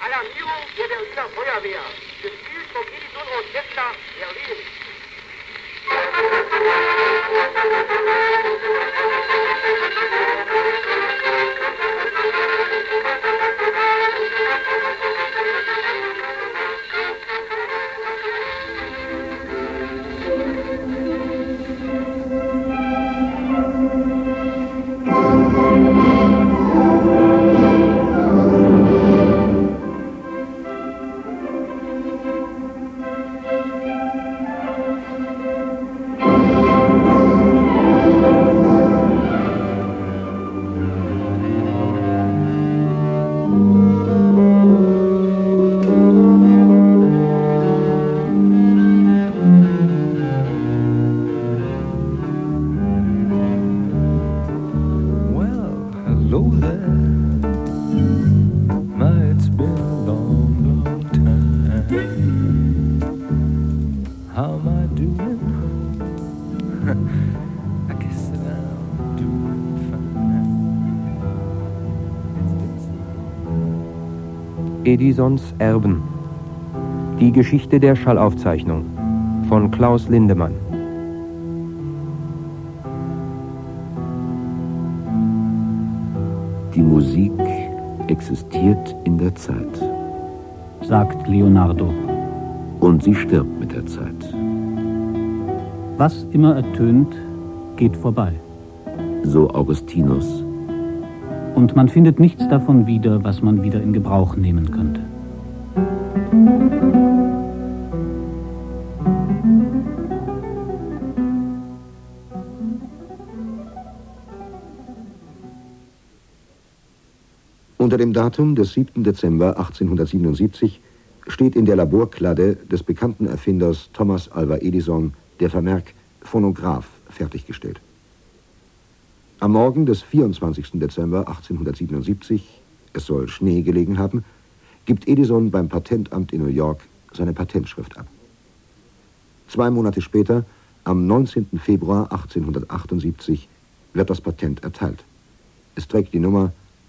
Alarmierung der Berliner Feuerwehr. Gespielt vom Edison Orchester Berlin. Edisons Erben. Die Geschichte der Schallaufzeichnung von Klaus Lindemann. Die Musik existiert in der Zeit, sagt Leonardo. Und sie stirbt mit der Zeit. Was immer ertönt, geht vorbei. So Augustinus. Und man findet nichts davon wieder, was man wieder in Gebrauch nehmen könnte. Unter dem Datum des 7. Dezember 1877 steht in der Laborkladde des bekannten Erfinders Thomas Alva Edison der Vermerk Phonograph fertiggestellt. Am Morgen des 24. Dezember 1877, es soll Schnee gelegen haben, gibt Edison beim Patentamt in New York seine Patentschrift ab. 2 Monate später, am 19. Februar 1878, wird das Patent erteilt. Es trägt die Nummer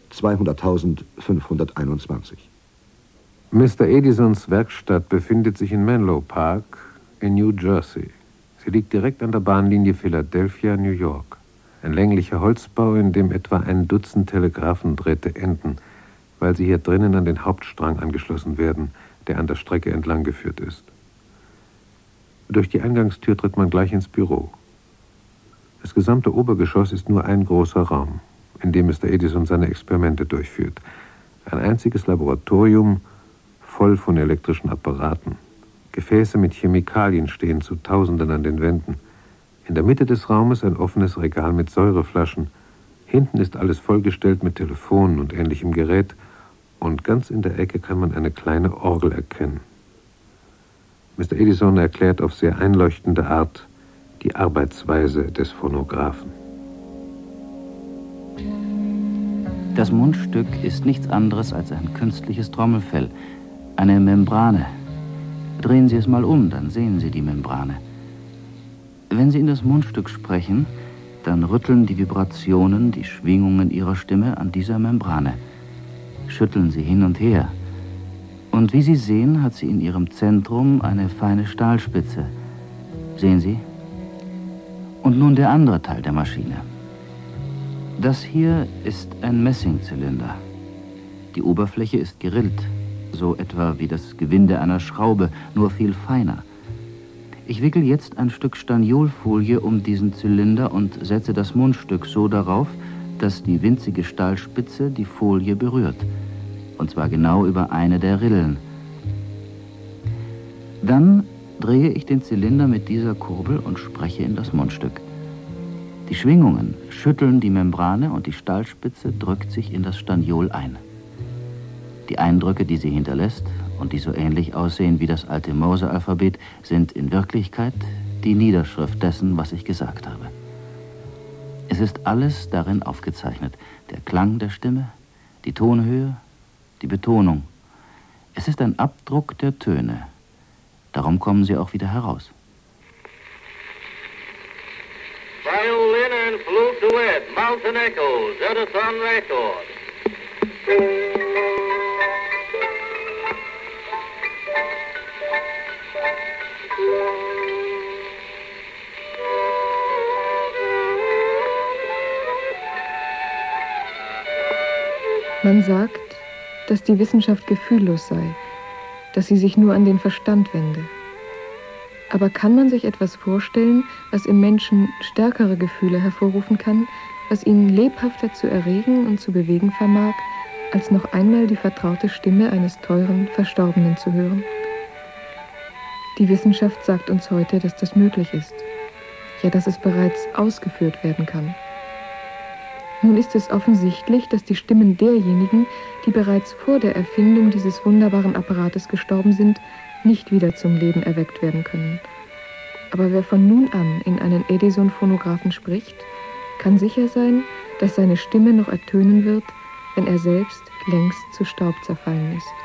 200.521. Mr. Edisons Werkstatt befindet sich in Menlo Park in New Jersey. Sie liegt direkt an der Bahnlinie Philadelphia-New York. Ein länglicher Holzbau, in dem etwa ein Dutzend Telegraphendrähte enden, weil sie hier drinnen an den Hauptstrang angeschlossen werden, der an der Strecke entlang geführt ist. Durch die Eingangstür tritt man gleich ins Büro. Das gesamte Obergeschoss ist nur ein großer Raum, in dem Mr. Edison seine Experimente durchführt. Ein einziges Laboratorium, voll von elektrischen Apparaten. Gefäße mit Chemikalien stehen zu Tausenden an den Wänden. In der Mitte des Raumes ein offenes Regal mit Säureflaschen. Hinten ist alles vollgestellt mit Telefonen und ähnlichem Gerät. Und ganz in der Ecke kann man eine kleine Orgel erkennen. Mr. Edison erklärt auf sehr einleuchtende Art die Arbeitsweise des Phonographen. Das Mundstück ist nichts anderes als ein künstliches Trommelfell, eine Membrane. Drehen Sie es mal um, dann sehen Sie die Membrane. Wenn Sie in das Mundstück sprechen, dann rütteln die Vibrationen, die Schwingungen Ihrer Stimme an dieser Membrane. Schütteln Sie hin und her. Und wie Sie sehen, hat sie in ihrem Zentrum eine feine Stahlspitze. Sehen Sie? Und nun der andere Teil der Maschine. Das hier ist ein Messingzylinder. Die Oberfläche ist gerillt, so etwa wie das Gewinde einer Schraube, nur viel feiner. Ich wickel jetzt ein Stück Staniolfolie um diesen Zylinder und setze das Mundstück so darauf, dass die winzige Stahlspitze die Folie berührt. Und zwar genau über eine der Rillen. Dann drehe ich den Zylinder mit dieser Kurbel und spreche in das Mundstück. Die Schwingungen schütteln die Membrane und die Stahlspitze drückt sich in das Staniol ein. Die Eindrücke, die sie hinterlässt und die so ähnlich aussehen wie das alte Morse-Alphabet, sind in Wirklichkeit die Niederschrift dessen, was ich gesagt habe. Es ist alles darin aufgezeichnet. Der Klang der Stimme, die Tonhöhe, die Betonung. Es ist ein Abdruck der Töne. Darum kommen sie auch wieder heraus. Violin and flute duet, Mountain Echoes, Edison Record. Man sagt, dass die Wissenschaft gefühllos sei, dass sie sich nur an den Verstand wende. Aber kann man sich etwas vorstellen, was im Menschen stärkere Gefühle hervorrufen kann, was ihn lebhafter zu erregen und zu bewegen vermag, als noch einmal die vertraute Stimme eines teuren Verstorbenen zu hören? Die Wissenschaft sagt uns heute, dass das möglich ist, ja, dass es bereits ausgeführt werden kann. Nun ist es offensichtlich, dass die Stimmen derjenigen, die bereits vor der Erfindung dieses wunderbaren Apparates gestorben sind, nicht wieder zum Leben erweckt werden können. Aber wer von nun an in einen Edison-Phonographen spricht, kann sicher sein, dass seine Stimme noch ertönen wird, wenn er selbst längst zu Staub zerfallen ist.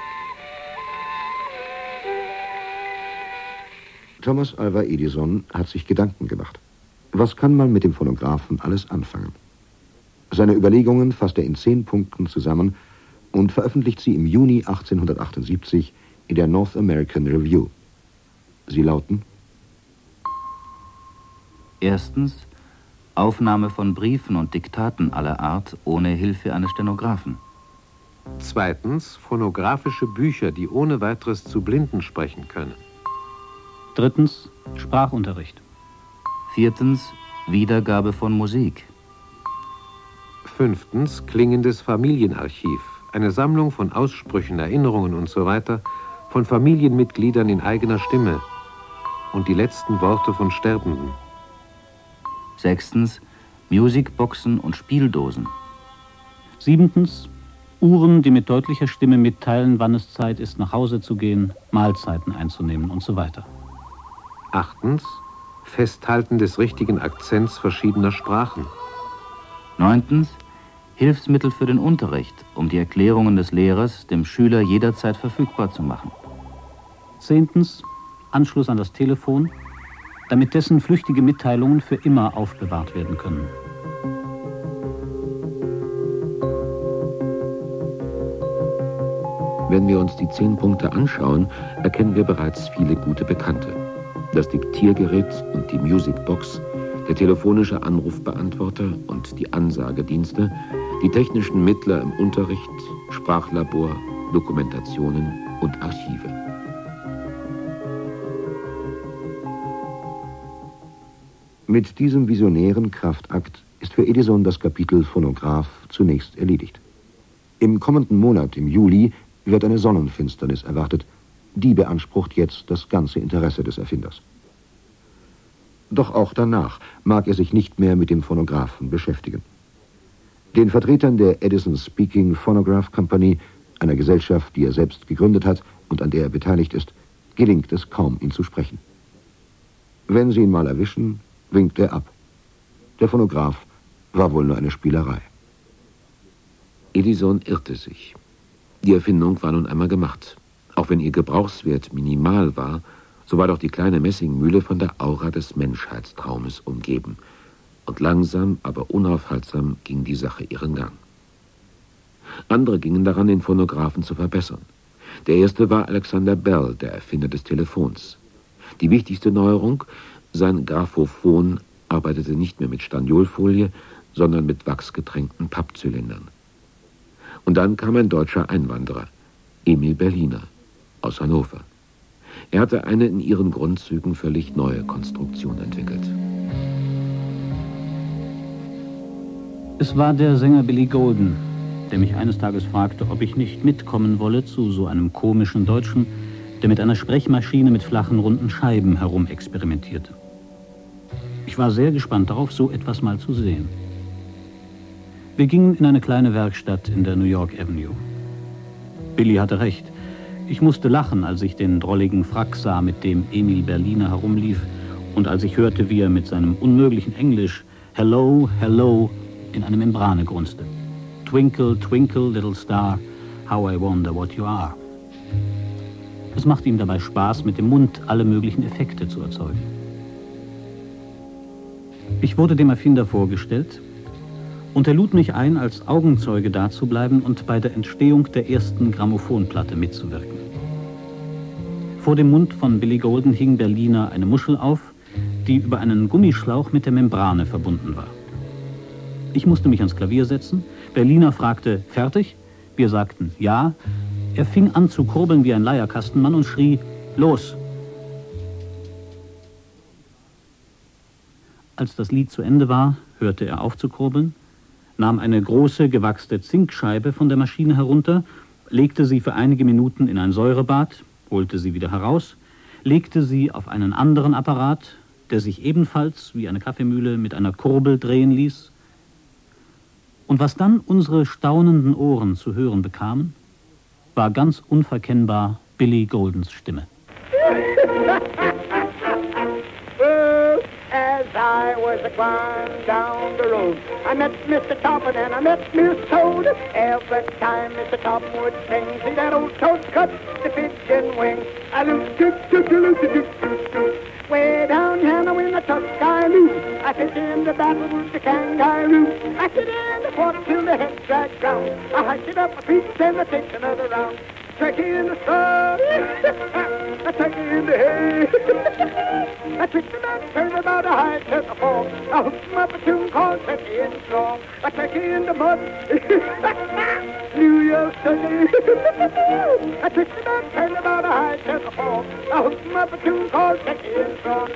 Thomas Alva Edison hat sich Gedanken gemacht. Was kann man mit dem Phonographen alles anfangen? Seine Überlegungen fasst er in 10 Punkten zusammen und veröffentlicht sie im Juni 1878 in der North American Review. Sie lauten: Erstens, Aufnahme von Briefen und Diktaten aller Art ohne Hilfe eines Stenographen. Zweitens, phonographische Bücher, die ohne weiteres zu Blinden sprechen können. Drittens, Sprachunterricht. Viertens, Wiedergabe von Musik. Fünftens, klingendes Familienarchiv, eine Sammlung von Aussprüchen, Erinnerungen usw. von Familienmitgliedern in eigener Stimme und die letzten Worte von Sterbenden. Sechstens, Musicboxen und Spieldosen. Siebentens, Uhren, die mit deutlicher Stimme mitteilen, wann es Zeit ist, nach Hause zu gehen, Mahlzeiten einzunehmen und so weiter. Achtens, Festhalten des richtigen Akzents verschiedener Sprachen. Neuntens, Hilfsmittel für den Unterricht, um die Erklärungen des Lehrers dem Schüler jederzeit verfügbar zu machen. Zehntens, Anschluss an das Telefon, damit dessen flüchtige Mitteilungen für immer aufbewahrt werden können. Wenn wir uns die 10 Punkte anschauen, erkennen wir bereits viele gute Bekannte. Das Diktiergerät und die Musicbox, der telefonische Anrufbeantworter und die Ansagedienste, die technischen Mittler im Unterricht, Sprachlabor, Dokumentationen und Archive. Mit diesem visionären Kraftakt ist für Edison das Kapitel Phonograph zunächst erledigt. Im kommenden Monat, im Juli, wird eine Sonnenfinsternis erwartet. Die beansprucht jetzt das ganze Interesse des Erfinders. Doch auch danach mag er sich nicht mehr mit dem Phonographen beschäftigen. Den Vertretern der Edison Speaking Phonograph Company, einer Gesellschaft, die er selbst gegründet hat und an der er beteiligt ist, gelingt es kaum, ihn zu sprechen. Wenn sie ihn mal erwischen, winkt er ab. Der Phonograph war wohl nur eine Spielerei. Edison irrte sich. Die Erfindung war nun einmal gemacht. Auch wenn ihr Gebrauchswert minimal war, so war doch die kleine Messingmühle von der Aura des Menschheitstraumes umgeben. Und langsam, aber unaufhaltsam ging die Sache ihren Gang. Andere gingen daran, den Phonographen zu verbessern. Der erste war Alexander Bell, der Erfinder des Telefons. Die wichtigste Neuerung: sein Graphophon arbeitete nicht mehr mit Staniolfolie, sondern mit wachsgetränkten Pappzylindern. Und dann kam ein deutscher Einwanderer, Emil Berliner, aus Hannover. Er hatte eine in ihren Grundzügen völlig neue Konstruktion entwickelt. Es war der Sänger Billy Golden, der mich eines Tages fragte, ob ich nicht mitkommen wolle zu so einem komischen Deutschen, der mit einer Sprechmaschine mit flachen, runden Scheiben herumexperimentierte. Ich war sehr gespannt darauf, so etwas mal zu sehen. Wir gingen in eine kleine Werkstatt in der New York Avenue. Billy hatte recht. Ich musste lachen, als ich den drolligen Frack sah, mit dem Emil Berliner herumlief, und als ich hörte, wie er mit seinem unmöglichen Englisch "Hello, hello" in eine Membrane grunzte. "Twinkle, twinkle, little star, how I wonder what you are." Es machte ihm dabei Spaß, mit dem Mund alle möglichen Effekte zu erzeugen. Ich wurde dem Erfinder vorgestellt und er lud mich ein, als Augenzeuge dazubleiben und bei der Entstehung der ersten Grammophonplatte mitzuwirken. Vor dem Mund von Billy Golden hing Berliner eine Muschel auf, die über einen Gummischlauch mit der Membrane verbunden war. Ich musste mich ans Klavier setzen. Berliner fragte: "Fertig?" Wir sagten ja. Er fing an zu kurbeln wie ein Leierkastenmann und schrie, los! Als das Lied zu Ende war, hörte er auf zu kurbeln, nahm eine große, gewachste Zinkscheibe von der Maschine herunter, legte sie für einige Minuten in ein Säurebad, holte sie wieder heraus, legte sie auf einen anderen Apparat, der sich ebenfalls wie eine Kaffeemühle mit einer Kurbel drehen ließ. Und was dann unsere staunenden Ohren zu hören bekamen, war ganz unverkennbar Billy Goldens Stimme. As I was a-going down the road, I met Mr. Toppin and I met Miss Toad. Every time Mr. Toppin would sing, see that old Toad cut the pigeon wing. I loot. Way down Hannah in the Tuscaloosa, I sit in the battle with the kangaroo. I sit in the water till the head drags round. I hike it up my feet and I take another round. Turkey in the sun, a turkey in the hay. I twist them out, turn them out, a high to the fall. I hook them up a tune called Turkey in the Strong. A turkey in the mud, New York turkey. I twist them out, turn them out, a high to the fall. I hook them up a tune called Turkey in the Strong.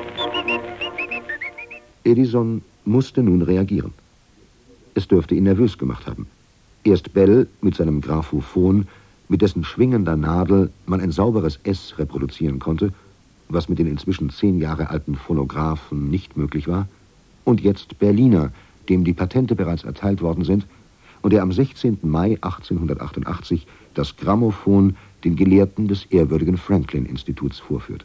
Edison musste nun reagieren. Es dürfte ihn nervös gemacht haben. Erst Bell mit seinem Graphophon, mit dessen schwingender Nadel man ein sauberes S reproduzieren konnte, was mit den inzwischen 10 Jahre alten Phonographen nicht möglich war, und jetzt Berliner, dem die Patente bereits erteilt worden sind und der am 16. Mai 1888 das Grammophon den Gelehrten des ehrwürdigen Franklin-Instituts vorführt.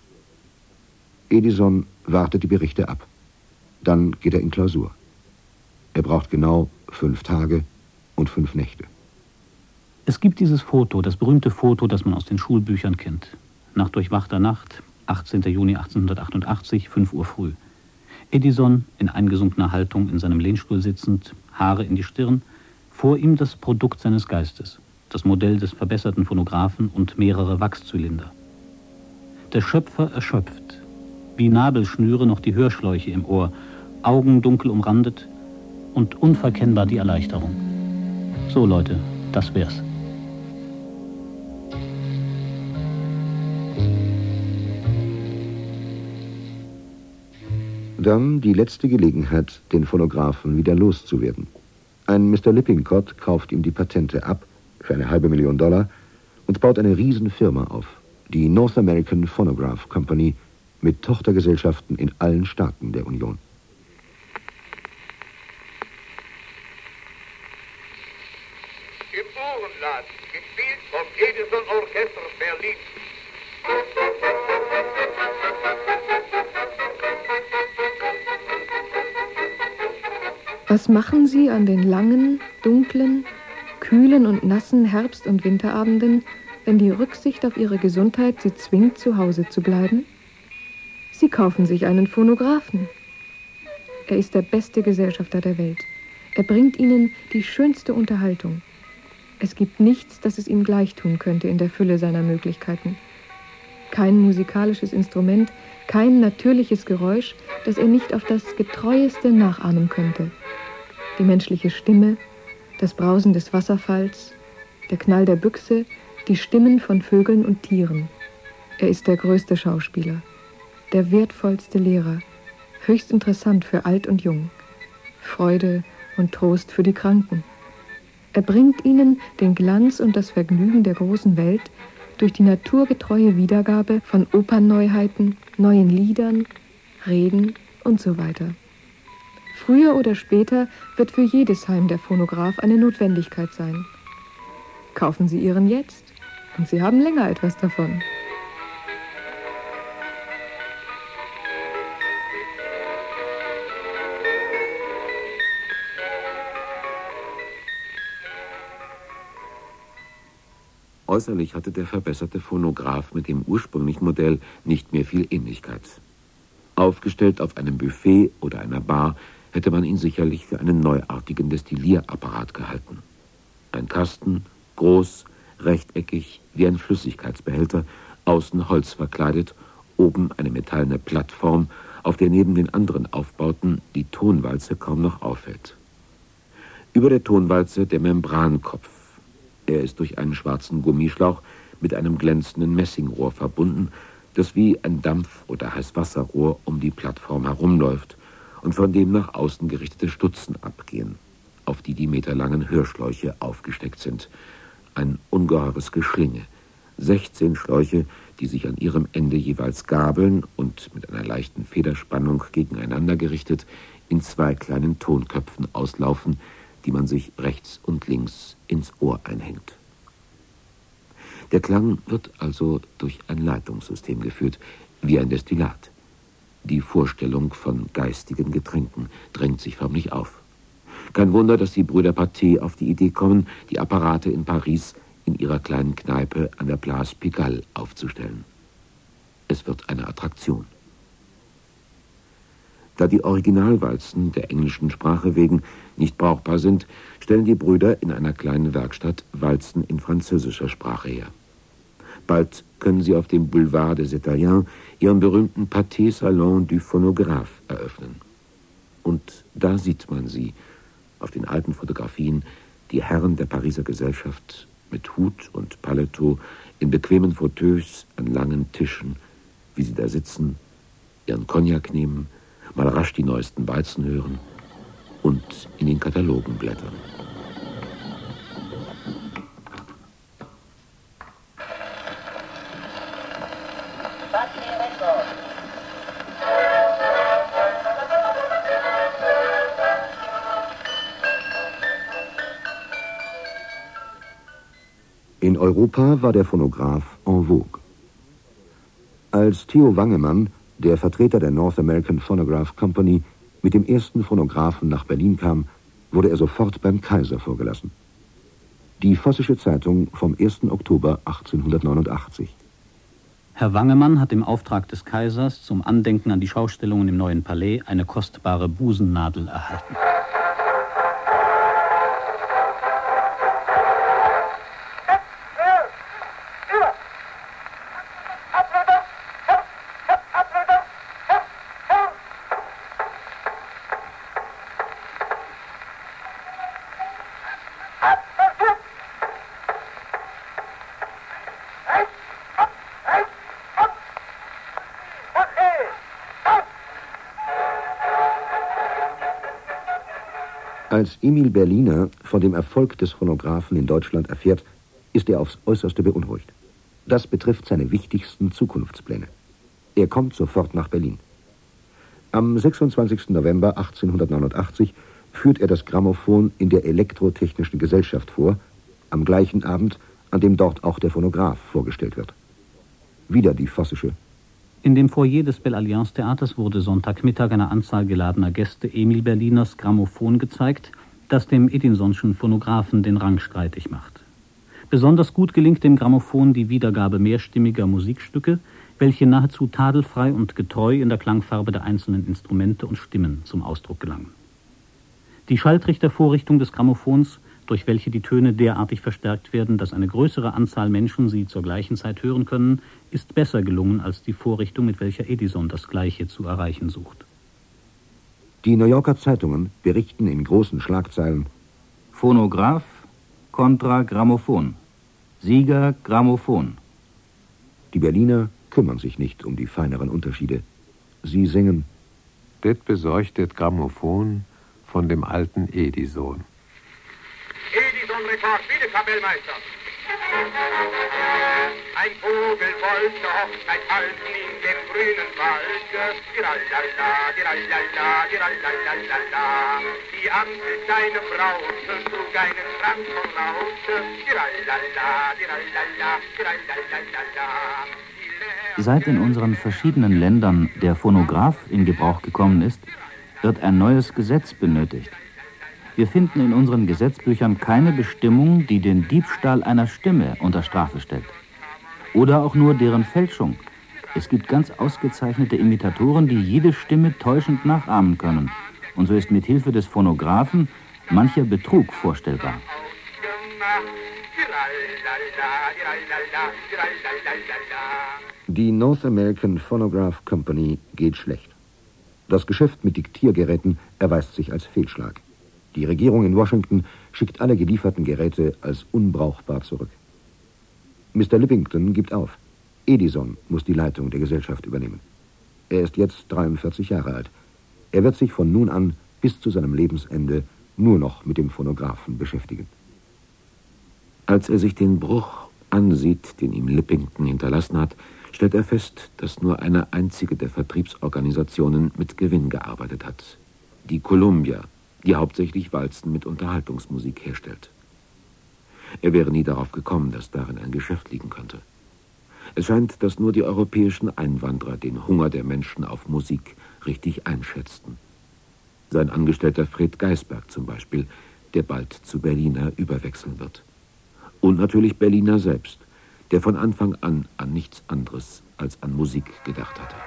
Edison wartet die Berichte ab. Dann geht er in Klausur. Er braucht genau 5 Tage und 5 Nächte. Es gibt dieses Foto, das berühmte Foto, das man aus den Schulbüchern kennt. Nach durchwachter Nacht, 18. Juni 1888, 5 Uhr früh. Edison in eingesunkener Haltung in seinem Lehnstuhl sitzend, Haare in die Stirn, vor ihm das Produkt seines Geistes, das Modell des verbesserten Phonographen und mehrere Wachszylinder. Der Schöpfer erschöpft, wie Nabelschnüre noch die Hörschläuche im Ohr, Augen dunkel umrandet und unverkennbar die Erleichterung. So Leute, das wär's. Dann die letzte Gelegenheit, den Phonographen wieder loszuwerden. Ein Mr. Lippincott kauft ihm die Patente ab für eine $500.000 und baut eine Riesenfirma auf, die North American Phonograph Company, mit Tochtergesellschaften in allen Staaten der Union. Im Ohrenladen, gespielt vom Edison Orchester Berlin. Was machen Sie an den langen, dunklen, kühlen und nassen Herbst- und Winterabenden, wenn die Rücksicht auf Ihre Gesundheit Sie zwingt, zu Hause zu bleiben? Sie kaufen sich einen Phonographen. Er ist der beste Gesellschafter der Welt. Er bringt Ihnen die schönste Unterhaltung. Es gibt nichts, das es ihm gleichtun könnte in der Fülle seiner Möglichkeiten. Kein musikalisches Instrument, kein natürliches Geräusch, das er nicht auf das Getreueste nachahmen könnte. Die menschliche Stimme, das Brausen des Wasserfalls, der Knall der Büchse, die Stimmen von Vögeln und Tieren. Er ist der größte Schauspieler, der wertvollste Lehrer, höchst interessant für alt und jung, Freude und Trost für die Kranken. Er bringt ihnen den Glanz und das Vergnügen der großen Welt durch die naturgetreue Wiedergabe von Opernneuheiten, neuen Liedern, Reden und so weiter. Früher oder später wird für jedes Heim der Phonograph eine Notwendigkeit sein. Kaufen Sie Ihren jetzt und Sie haben länger etwas davon. Äußerlich hatte der verbesserte Phonograph mit dem ursprünglichen Modell nicht mehr viel Ähnlichkeit. Aufgestellt auf einem Buffet oder einer Bar hätte man ihn sicherlich für einen neuartigen Destillierapparat gehalten. Ein Kasten, groß, rechteckig, wie ein Flüssigkeitsbehälter, außen Holz verkleidet, oben eine metallene Plattform, auf der neben den anderen Aufbauten die Tonwalze kaum noch auffällt. Über der Tonwalze der Membrankopf, Er ist durch einen schwarzen Gummischlauch mit einem glänzenden Messingrohr verbunden, das wie ein Dampf- oder Heißwasserrohr um die Plattform herumläuft und von dem nach außen gerichtete Stutzen abgehen, auf die die meterlangen Hörschläuche aufgesteckt sind. Ein ungeheures Geschlinge. 16 Schläuche, die sich an ihrem Ende jeweils gabeln und mit einer leichten Federspannung gegeneinander gerichtet in 2 kleinen Tonköpfen auslaufen, die man sich rechts und links ins Ohr einhängt. Der Klang wird also durch ein Leitungssystem geführt, wie ein Destillat. Die Vorstellung von geistigen Getränken drängt sich förmlich auf. Kein Wunder, dass die Brüder Pathé auf die Idee kommen, die Apparate in Paris in ihrer kleinen Kneipe an der Place Pigalle aufzustellen. Es wird eine Attraktion. Da die Originalwalzen der englischen Sprache wegen nicht brauchbar sind, stellen die Brüder in einer kleinen Werkstatt Walzen in französischer Sprache her. Bald können sie auf dem Boulevard des Italiens ihren berühmten Pathé Salon du Phonographe eröffnen. Und da sieht man sie, auf den alten Fotografien, die Herren der Pariser Gesellschaft mit Hut und Paletot in bequemen Fauteuils an langen Tischen, wie sie da sitzen, ihren Cognac nehmen, mal rasch die neuesten Weizen hören und in den Katalogen blättern. In Europa war der Phonograph en vogue. Als Theo Wangemann, der Vertreter der North American Phonograph Company, mit dem ersten Phonographen nach Berlin kam, wurde er sofort beim Kaiser vorgelassen. Die Vossische Zeitung vom 1. Oktober 1889. Herr Wangemann hat im Auftrag des Kaisers zum Andenken an die Schaustellungen im Neuen Palais eine kostbare Busennadel erhalten. Als Emil Berliner von dem Erfolg des Phonographen in Deutschland erfährt, ist er aufs Äußerste beunruhigt. Das betrifft seine wichtigsten Zukunftspläne. Er kommt sofort nach Berlin. Am 26. November 1889 führt er das Grammophon in der Elektrotechnischen Gesellschaft vor, am gleichen Abend, an dem dort auch der Phonograph vorgestellt wird. Wieder die Vossische. In dem Foyer des Belle Alliance Theaters wurde Sonntagmittag einer Anzahl geladener Gäste Emil Berliners Grammophon gezeigt, das dem Edinsonschen Phonographen den Rang streitig macht. Besonders gut gelingt dem Grammophon die Wiedergabe mehrstimmiger Musikstücke, welche nahezu tadelfrei und getreu in der Klangfarbe der einzelnen Instrumente und Stimmen zum Ausdruck gelangen. Die Schalltrichtervorrichtung des Grammophons, durch welche die Töne derartig verstärkt werden, dass eine größere Anzahl Menschen sie zur gleichen Zeit hören können, ist besser gelungen als die Vorrichtung, mit welcher Edison das Gleiche zu erreichen sucht. Die New Yorker Zeitungen berichten in großen Schlagzeilen: Phonograph kontra Grammophon. Sieger Grammophon. Die Berliner kümmern sich nicht um die feineren Unterschiede. Sie singen: Det besorgtet Grammophon von dem alten Edison. Edison-Rekord, bitte, Kapellmeister. Ein Vogel wollte Hochzeit halten in dem grünen Wald. Dirallala, dirallala, dirallala. Die Ampel, seine Braut, trug einen Schrank voraus. Dirallala, dirallala, dirallala. Seit in unseren verschiedenen Ländern der Phonograph in Gebrauch gekommen ist, wird ein neues Gesetz benötigt. Wir finden in unseren Gesetzbüchern keine Bestimmung, die den Diebstahl einer Stimme unter Strafe stellt. Oder auch nur deren Fälschung. Es gibt ganz ausgezeichnete Imitatoren, die jede Stimme täuschend nachahmen können. Und so ist mit Hilfe des Phonographen mancher Betrug vorstellbar. Die North American Phonograph Company geht schlecht. Das Geschäft mit Diktiergeräten erweist sich als Fehlschlag. Die Regierung in Washington schickt alle gelieferten Geräte als unbrauchbar zurück. Mr. Lippington gibt auf. Edison muss die Leitung der Gesellschaft übernehmen. Er ist jetzt 43 Jahre alt. Er wird sich von nun an bis zu seinem Lebensende nur noch mit dem Phonographen beschäftigen. Als er sich den Bruch ansieht, den ihm Lippington hinterlassen hat, stellt er fest, dass nur eine einzige der Vertriebsorganisationen mit Gewinn gearbeitet hat. Die Columbia, die hauptsächlich Walzen mit Unterhaltungsmusik herstellt. Er wäre nie darauf gekommen, dass darin ein Geschäft liegen könnte. Es scheint, dass nur die europäischen Einwanderer den Hunger der Menschen auf Musik richtig einschätzten. Sein Angestellter Fred Geisberg zum Beispiel, der bald zu Berliner überwechseln wird. Und natürlich Berliner selbst, der von Anfang an nichts anderes als an Musik gedacht hatte.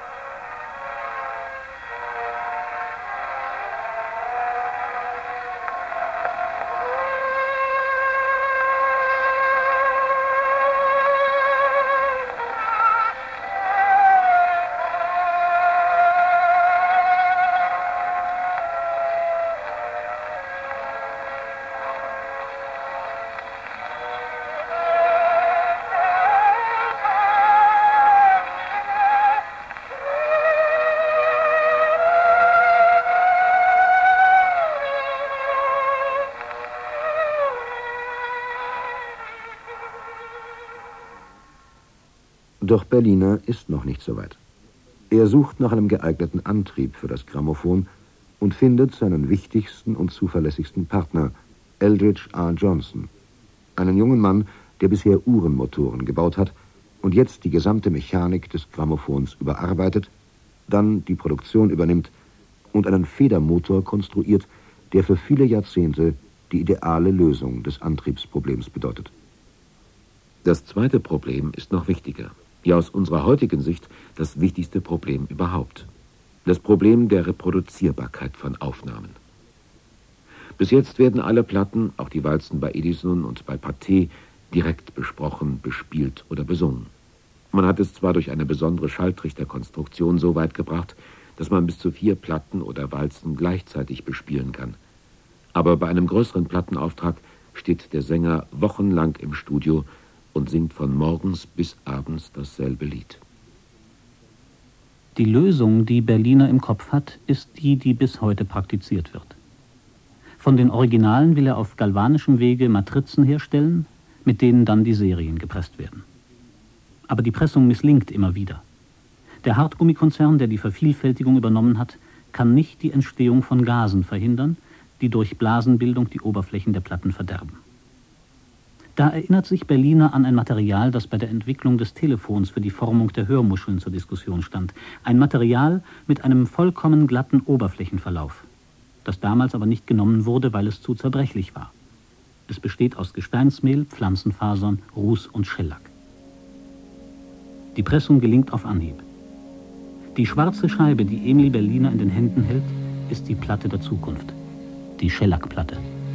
Doch Berliner ist noch nicht so weit. Er sucht nach einem geeigneten Antrieb für das Grammophon und findet seinen wichtigsten und zuverlässigsten Partner, Eldridge R. Johnson, einen jungen Mann, der bisher Uhrenmotoren gebaut hat und jetzt die gesamte Mechanik des Grammophons überarbeitet, dann die Produktion übernimmt und einen Federmotor konstruiert, der für viele Jahrzehnte die ideale Lösung des Antriebsproblems bedeutet. Das zweite Problem ist noch wichtiger. Ja, aus unserer heutigen Sicht das wichtigste Problem überhaupt. Das Problem der Reproduzierbarkeit von Aufnahmen. Bis jetzt werden alle Platten, auch die Walzen bei Edison und bei Pathé, direkt besprochen, bespielt oder besungen. Man hat es zwar durch eine besondere Schalltrichterkonstruktion so weit gebracht, dass man bis zu 4 Platten oder Walzen gleichzeitig bespielen kann. Aber bei einem größeren Plattenauftrag steht der Sänger wochenlang im Studio und singt von morgens bis abends dasselbe Lied. Die Lösung, die Berliner im Kopf hat, ist die, die bis heute praktiziert wird. Von den Originalen will er auf galvanischem Wege Matrizen herstellen, mit denen dann die Serien gepresst werden. Aber die Pressung misslingt immer wieder. Der Hartgummikonzern, der die Vervielfältigung übernommen hat, kann nicht die Entstehung von Gasen verhindern, die durch Blasenbildung die Oberflächen der Platten verderben. Da erinnert sich Berliner an ein Material, das bei der Entwicklung des Telefons für die Formung der Hörmuscheln zur Diskussion stand. Ein Material mit einem vollkommen glatten Oberflächenverlauf, das damals aber nicht genommen wurde, weil es zu zerbrechlich war. Es besteht aus Gesteinsmehl, Pflanzenfasern, Ruß und Schellack. Die Pressung gelingt auf Anhieb. Die schwarze Scheibe, die Emil Berliner in den Händen hält, ist die Platte der Zukunft, die Schellackplatte.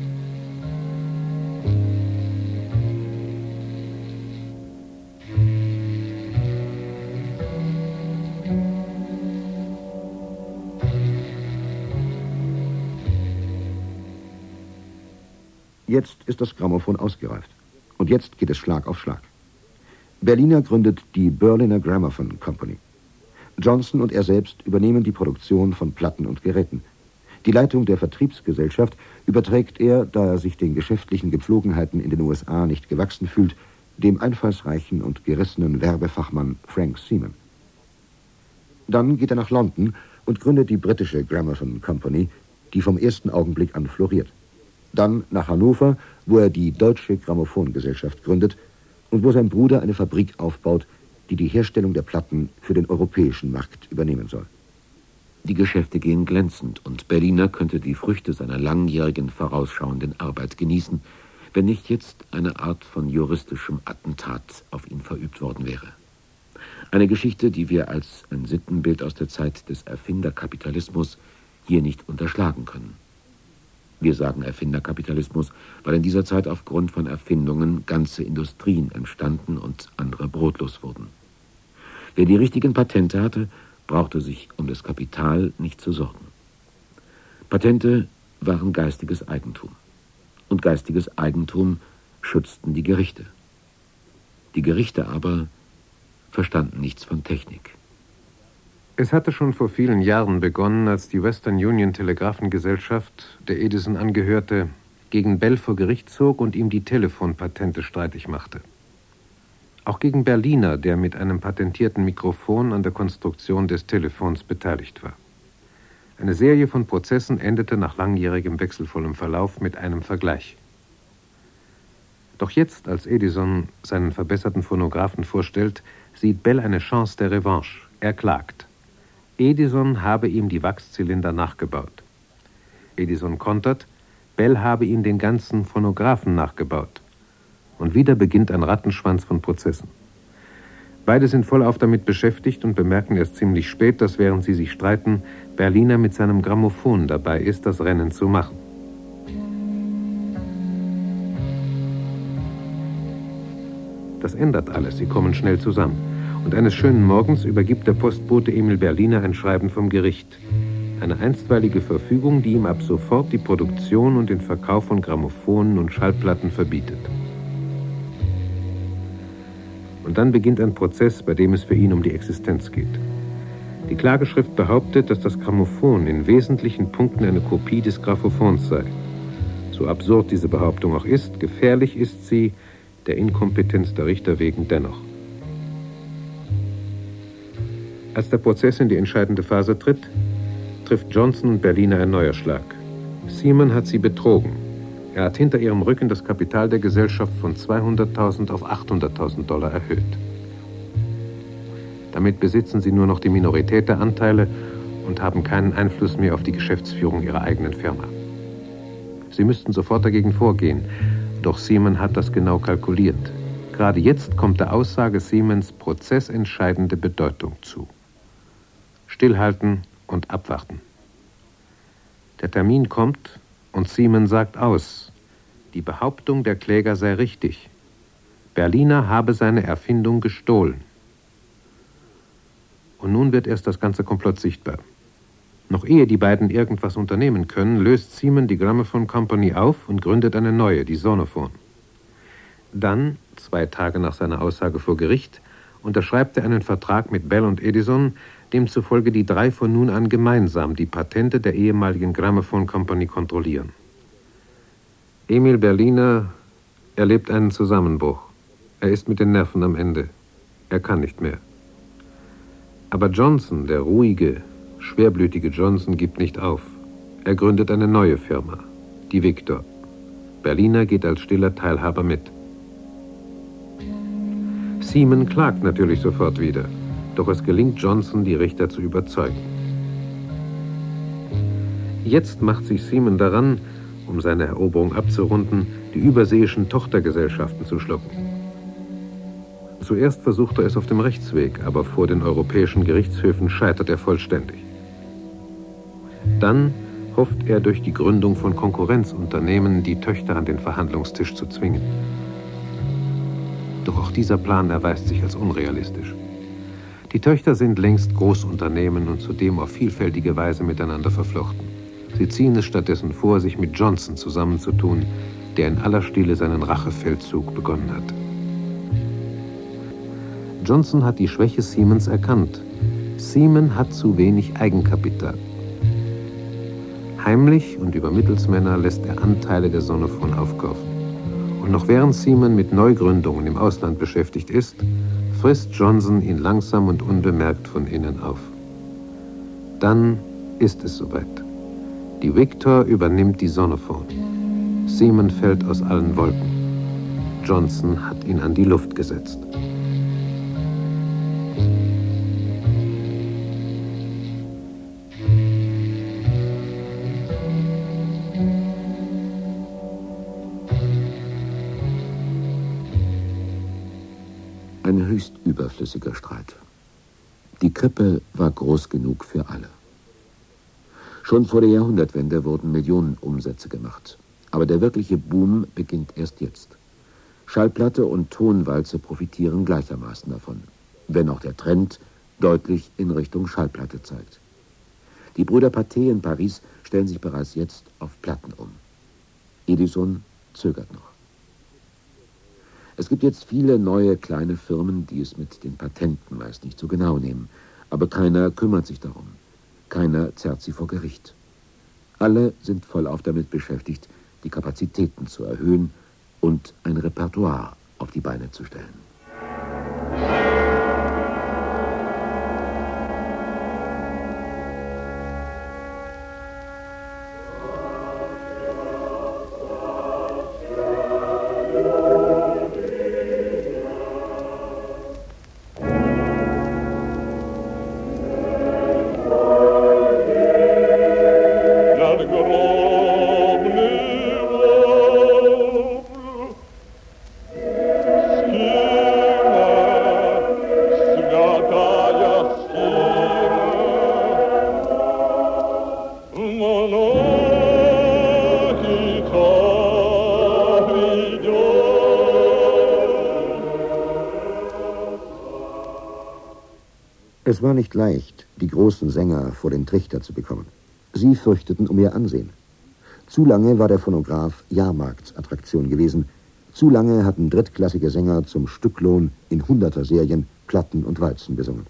Jetzt ist das Grammophon ausgereift. Und jetzt geht es Schlag auf Schlag. Berliner gründet die Berliner Gramophone Company. Johnson und er selbst übernehmen die Produktion von Platten und Geräten. Die Leitung der Vertriebsgesellschaft überträgt er, da er sich den geschäftlichen Gepflogenheiten in den USA nicht gewachsen fühlt, dem einfallsreichen und gerissenen Werbefachmann Frank Seaman. Dann geht er nach London und gründet die britische Gramophone Company, die vom ersten Augenblick an floriert. Dann nach Hannover, wo er die Deutsche Grammophongesellschaft gründet und wo sein Bruder eine Fabrik aufbaut, die die Herstellung der Platten für den europäischen Markt übernehmen soll. Die Geschäfte gehen glänzend und Berliner könnte die Früchte seiner langjährigen vorausschauenden Arbeit genießen, wenn nicht jetzt eine Art von juristischem Attentat auf ihn verübt worden wäre. Eine Geschichte, die wir als ein Sittenbild aus der Zeit des Erfinderkapitalismus hier nicht unterschlagen können. Wir sagen Erfinderkapitalismus, weil in dieser Zeit aufgrund von Erfindungen ganze Industrien entstanden und andere brotlos wurden. Wer die richtigen Patente hatte, brauchte sich um das Kapital nicht zu sorgen. Patente waren geistiges Eigentum. Und geistiges Eigentum schützten die Gerichte. Die Gerichte aber verstanden nichts von Technik. Es hatte schon vor vielen Jahren begonnen, als die Western Union Telegraphengesellschaft, der Edison angehörte, gegen Bell vor Gericht zog und ihm die Telefonpatente streitig machte. Auch gegen Berliner, der mit einem patentierten Mikrofon an der Konstruktion des Telefons beteiligt war. Eine Serie von Prozessen endete nach langjährigem wechselvollem Verlauf mit einem Vergleich. Doch jetzt, als Edison seinen verbesserten Phonographen vorstellt, sieht Bell eine Chance der Revanche. Er klagt. Edison habe ihm die Wachszylinder nachgebaut. Edison kontert, Bell habe ihm den ganzen Phonographen nachgebaut. Und wieder beginnt ein Rattenschwanz von Prozessen. Beide sind vollauf damit beschäftigt und bemerken erst ziemlich spät, dass während sie sich streiten, Berliner mit seinem Grammophon dabei ist, das Rennen zu machen. Das ändert alles, sie kommen schnell zusammen. Und eines schönen Morgens übergibt der Postbote Emil Berliner ein Schreiben vom Gericht. Eine einstweilige Verfügung, die ihm ab sofort die Produktion und den Verkauf von Grammophonen und Schallplatten verbietet. Und dann beginnt ein Prozess, bei dem es für ihn um die Existenz geht. Die Klageschrift behauptet, dass das Grammophon in wesentlichen Punkten eine Kopie des Graphophons sei. So absurd diese Behauptung auch ist, gefährlich ist sie, der Inkompetenz der Richter wegen dennoch. Als der Prozess in die entscheidende Phase tritt, trifft Johnson und Berliner ein neuer Schlag. Seaman hat sie betrogen. Er hat hinter ihrem Rücken das Kapital der Gesellschaft von 200.000 auf 800.000 $ erhöht. Damit besitzen sie nur noch die Minorität der Anteile und haben keinen Einfluss mehr auf die Geschäftsführung ihrer eigenen Firma. Sie müssten sofort dagegen vorgehen, doch Seaman hat das genau kalkuliert. Gerade jetzt kommt der Aussage Seamans prozessentscheidende Bedeutung zu. Stillhalten und abwarten. Der Termin kommt und Seaman sagt aus, die Behauptung der Kläger sei richtig. Berliner habe seine Erfindung gestohlen. Und nun wird erst das ganze Komplott sichtbar. Noch ehe die beiden irgendwas unternehmen können, löst Seaman die Gramophone Company auf und gründet eine neue, die Sonophone. Dann, 2 Tage nach seiner Aussage vor Gericht, unterschreibt er einen Vertrag mit Bell und Edison, demzufolge die 3 von nun an gemeinsam die Patente der ehemaligen Gramophone Company kontrollieren. Emil Berliner erlebt einen Zusammenbruch. Er ist mit den Nerven am Ende. Er kann nicht mehr. Aber Johnson, der ruhige, schwerblütige Johnson, gibt nicht auf. Er gründet eine neue Firma, die Victor. Berliner geht als stiller Teilhaber mit. Seaman klagt natürlich sofort wieder, doch es gelingt Johnson, die Richter zu überzeugen. Jetzt macht sich Seaman daran, um seine Eroberung abzurunden, die überseeischen Tochtergesellschaften zu schlucken. Zuerst versucht er es auf dem Rechtsweg, aber vor den europäischen Gerichtshöfen scheitert er vollständig. Dann hofft er durch die Gründung von Konkurrenzunternehmen, die Töchter an den Verhandlungstisch zu zwingen. Doch auch dieser Plan erweist sich als unrealistisch. Die Töchter sind längst Großunternehmen und zudem auf vielfältige Weise miteinander verflochten. Sie ziehen es stattdessen vor, sich mit Johnson zusammenzutun, der in aller Stille seinen Rachefeldzug begonnen hat. Johnson hat die Schwäche Seamans erkannt. Seaman hat zu wenig Eigenkapital. Heimlich und über Mittelsmänner lässt er Anteile der Sonophone aufkaufen. Und noch während Seaman mit Neugründungen im Ausland beschäftigt ist, frisst Johnson ihn langsam und unbemerkt von innen auf. Dann ist es soweit. Die Victor übernimmt die Sonophone. Seaman fällt aus allen Wolken. Johnson hat ihn an die Luft gesetzt. Ein höchst überflüssiger Streit. Die Krippe war groß genug für alle. Schon vor der Jahrhundertwende wurden Millionen Umsätze gemacht. Aber der wirkliche Boom beginnt erst jetzt. Schallplatte und Tonwalze profitieren gleichermaßen davon, wenn auch der Trend deutlich in Richtung Schallplatte zeigt. Die Brüder Pathé in Paris stellen sich bereits jetzt auf Platten um. Edison zögert noch. Es gibt jetzt viele neue kleine Firmen, die es mit den Patenten meist nicht so genau nehmen. Aber keiner kümmert sich darum. Keiner zerrt sie vor Gericht. Alle sind vollauf damit beschäftigt, die Kapazitäten zu erhöhen und ein Repertoire auf die Beine zu stellen. Es war nicht leicht, die großen Sänger vor den Trichter zu bekommen. Sie fürchteten um ihr Ansehen. Zu lange war der Phonograph Jahrmarktsattraktion gewesen. Zu lange hatten drittklassige Sänger zum Stücklohn in 100er-Serien Platten und Walzen besungen.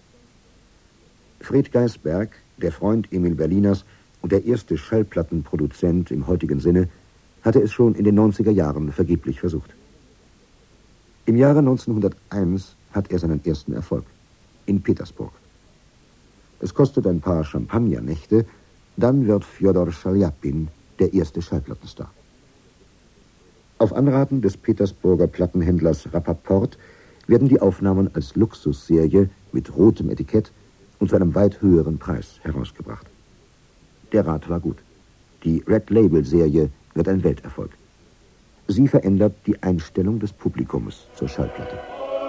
Fred Geisberg, der Freund Emil Berliners und der erste Schallplattenproduzent im heutigen Sinne, hatte es schon in den 90er Jahren vergeblich versucht. Im Jahre 1901 hat er seinen ersten Erfolg. In Petersburg. Es kostet ein paar Champagnernächte, dann wird Fjodor Schaljapin der erste Schallplattenstar. Auf Anraten des Petersburger Plattenhändlers Rappaport werden die Aufnahmen als Luxusserie mit rotem Etikett und zu einem weit höheren Preis herausgebracht. Der Rat war gut. Die Red Label Serie wird ein Welterfolg. Sie verändert die Einstellung des Publikums zur Schallplatte.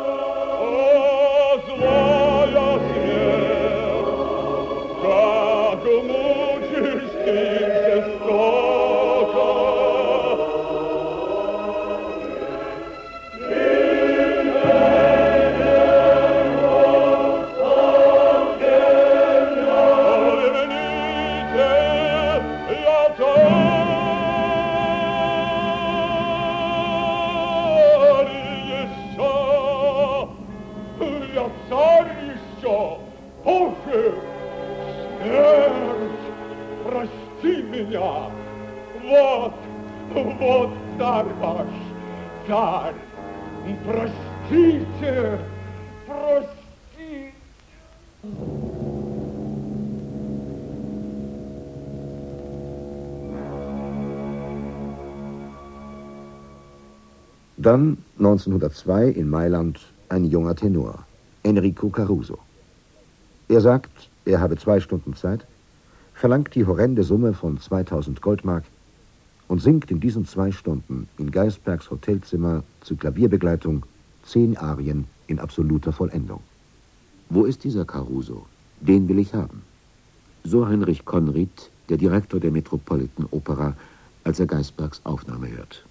Dann 1902 in Mailand ein junger Tenor, Enrico Caruso. Er sagt, er habe 2 Stunden Zeit, verlangt die horrende Summe von 2000 Goldmark und singt in diesen 2 Stunden in Geisbergs Hotelzimmer zu Klavierbegleitung 10 Arien in absoluter Vollendung. Wo ist dieser Caruso? Den will ich haben. So Heinrich Conried, der Direktor der Metropolitan Opera, als er Geisbergs Aufnahme hört.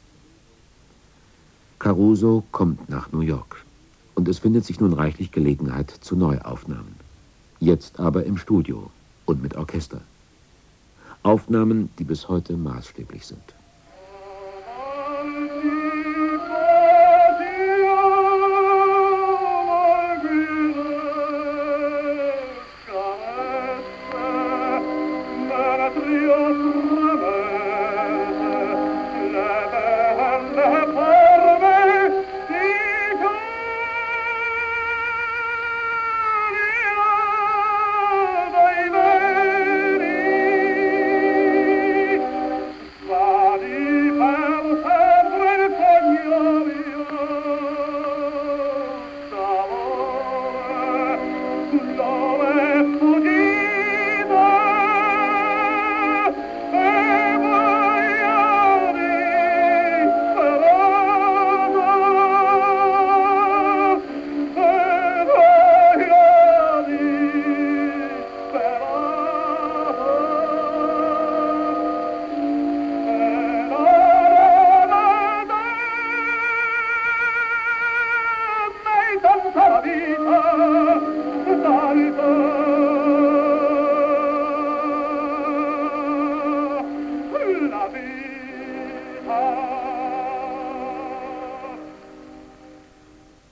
Caruso kommt nach New York und es findet sich nun reichlich Gelegenheit zu Neuaufnahmen. Jetzt aber im Studio und mit Orchester. Aufnahmen, die bis heute maßstäblich sind.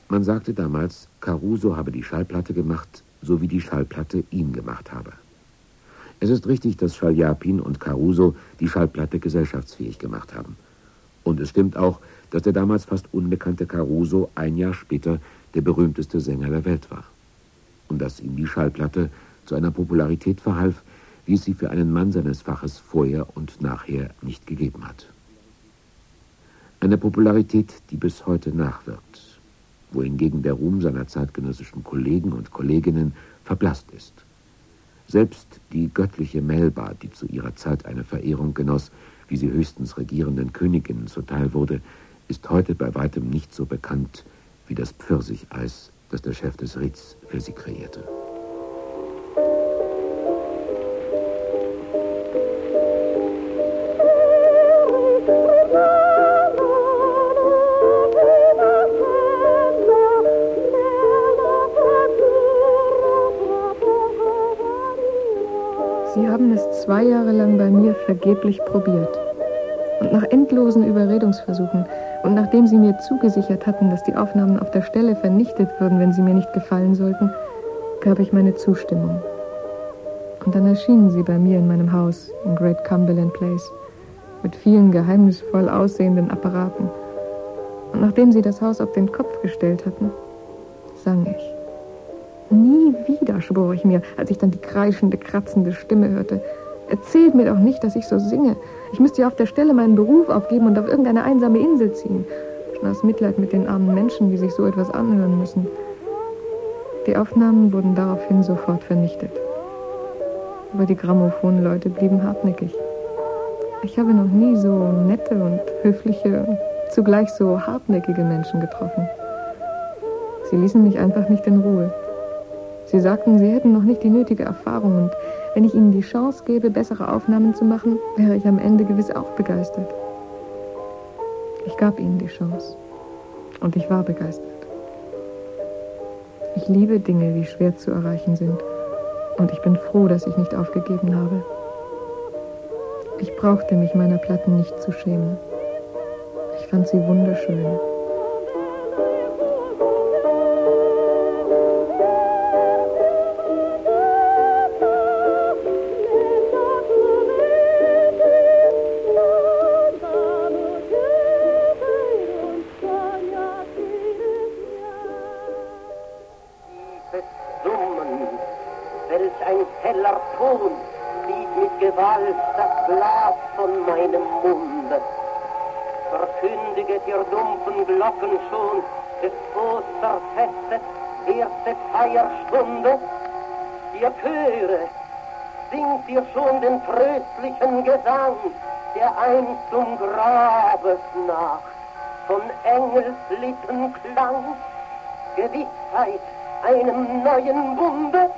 Man sagte damals, Caruso habe die Schallplatte gemacht, so wie die Schallplatte ihn gemacht habe. Es ist richtig, dass Schaljapin und Caruso die Schallplatte gesellschaftsfähig gemacht haben. Und es stimmt auch, dass der damals fast unbekannte Caruso ein Jahr später der berühmteste Sänger der Welt war. Und dass ihm die Schallplatte zu einer Popularität verhalf, wie es sie für einen Mann seines Faches vorher und nachher nicht gegeben hat. Eine Popularität, die bis heute nachwirkt, wohingegen der Ruhm seiner zeitgenössischen Kollegen und Kolleginnen verblasst ist. Selbst die göttliche Melba, die zu ihrer Zeit eine Verehrung genoss, wie sie höchstens regierenden Königinnen zuteil wurde, ist heute bei weitem nicht so bekannt wie das Pfirsicheis, das der Chef des Ritz für sie kreierte. Sie haben es 2 Jahre lang bei mir vergeblich probiert. Und nach endlosen Überredungsversuchen und nachdem Sie mir zugesichert hatten, dass die Aufnahmen auf der Stelle vernichtet würden, wenn sie mir nicht gefallen sollten, gab ich meine Zustimmung. Und dann erschienen Sie bei mir in meinem Haus in Great Cumberland Place mit vielen geheimnisvoll aussehenden Apparaten. Und nachdem Sie das Haus auf den Kopf gestellt hatten, sang ich. Nie wieder, schwor ich mir, als ich dann die kreischende, kratzende Stimme hörte. Erzählt mir doch nicht, dass ich so singe. Ich müsste ja auf der Stelle meinen Beruf aufgeben und auf irgendeine einsame Insel ziehen. Schon aus Mitleid mit den armen Menschen, die sich so etwas anhören müssen. Die Aufnahmen wurden daraufhin sofort vernichtet. Aber die Grammophonleute blieben hartnäckig. Ich habe noch nie so nette und höfliche und zugleich so hartnäckige Menschen getroffen. Sie ließen mich einfach nicht in Ruhe. Sie sagten, sie hätten noch nicht die nötige Erfahrung und wenn ich ihnen die Chance gäbe, bessere Aufnahmen zu machen, wäre ich am Ende gewiss auch begeistert. Ich gab ihnen die Chance und ich war begeistert. Ich liebe Dinge, die schwer zu erreichen sind und ich bin froh, dass ich nicht aufgegeben habe. Ich brauchte mich meiner Platten nicht zu schämen. Ich fand sie wunderschön. Schon des Osterfestes erste Feierstunde. Ihr Chöre, singt ihr schon den tröstlichen Gesang, der einst zum Grabesnacht von Engelslippen klang, Gewissheit einem neuen Bunde.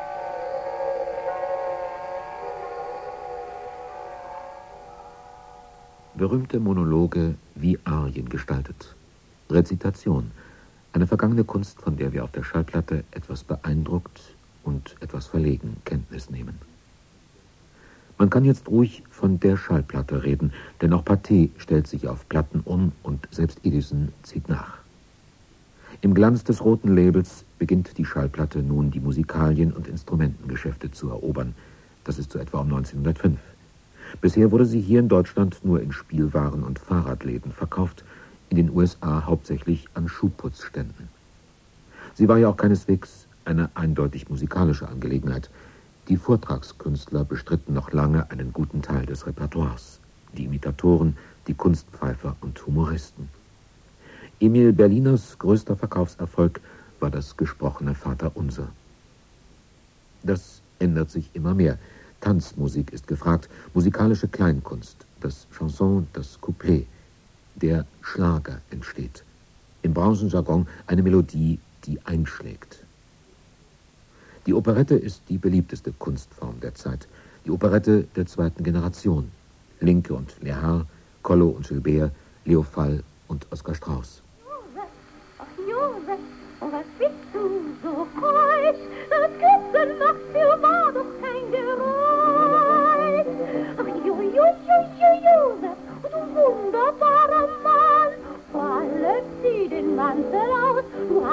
Berühmte Monologe wie Arien gestaltet. Rezitation, eine vergangene Kunst, von der wir auf der Schallplatte etwas beeindruckt und etwas verlegen Kenntnis nehmen. Man kann jetzt ruhig von der Schallplatte reden, denn auch Pathé stellt sich auf Platten um und selbst Edison zieht nach. Im Glanz des roten Labels beginnt die Schallplatte nun die Musikalien- und Instrumentengeschäfte zu erobern. Das ist so etwa um 1905. Bisher wurde sie hier in Deutschland nur in Spielwaren- und Fahrradläden verkauft, in den USA hauptsächlich an Schuhputzständen. Sie war ja auch keineswegs eine eindeutig musikalische Angelegenheit. Die Vortragskünstler bestritten noch lange einen guten Teil des Repertoires. Die Imitatoren, die Kunstpfeifer und Humoristen. Emil Berliners größter Verkaufserfolg war das gesprochene Vaterunser. Das ändert sich immer mehr. Tanzmusik ist gefragt, musikalische Kleinkunst, das Chanson, das Couplet. Der Schlager entsteht. Im Branchenjargon eine Melodie, die einschlägt. Die Operette ist die beliebteste Kunstform der Zeit. Die Operette der zweiten Generation. Linke und Lehar, Kollo und Gilbert, Leo Fall und Oskar Strauß. Josef, was bist du so keusch? Das gestern Nacht hier war doch kein Geräusch. Ach, Josef, du wunderbarer Mann, vor allem zieh den Mantel aus, du